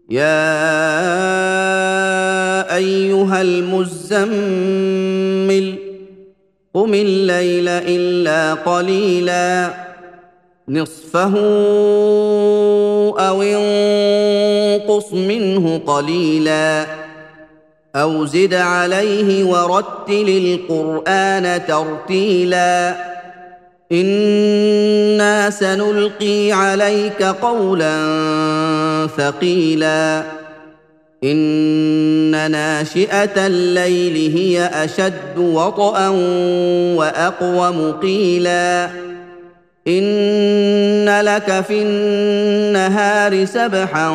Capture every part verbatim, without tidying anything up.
يا ايها المزمل قم الليل الا قليلا نصفه او انقص منه قليلا او زد عليه ورتل القران ترتيلا انا سنلقي عليك قولا ثقيلا ان ناشئه الليل هي اشد وطئا واقوم قيلا ان لك في النهار سبحا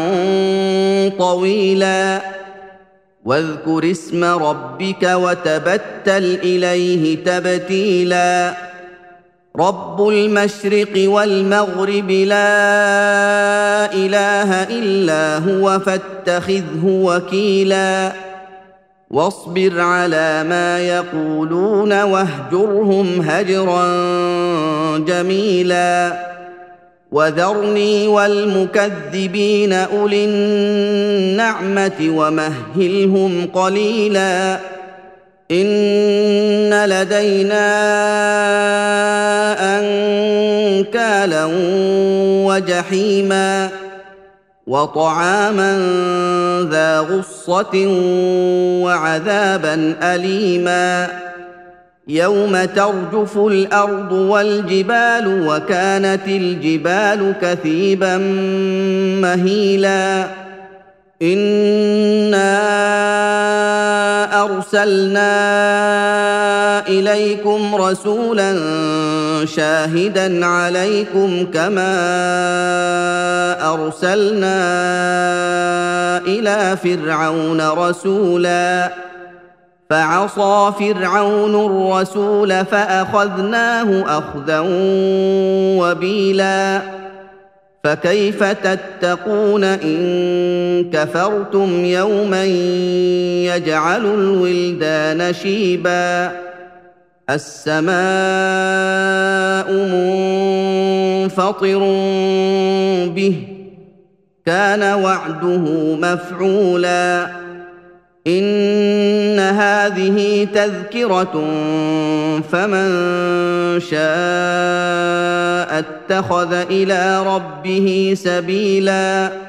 طويلا واذكر اسم ربك وتبتل اليه تبتيلا رب المشرق والمغرب لا اله الا هو فاتخذه وكيلا واصبر على ما يقولون واهجرهم هجرا جميلا وذرني والمكذبين اولي النعمه ومهلهم قليلا ان لدينا انكالا وجحيما وطعاما ذا غصه وعذابا اليما يوم ترجف الارض والجبال وكانت الجبال كثيبا مهيلا انا ارسلنا اليكم رسولا شاهدا عليكم كما ارسلنا الى فرعون رسولا فعصى فرعون الرسول فاخذناه اخذا وبيلا فكيف تتقون ان كفرتم يوما يجعل الولدان شيبا السماء منفطر به كان وعده مفعولا ان هذه تذكره فمن شاء اتخذ الى ربه سبيلا